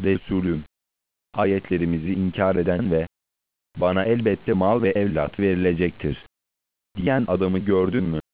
Resulüm, ayetlerimizi inkar eden ve bana elbette mal ve evlat verilecektir diyen adamı gördün mü?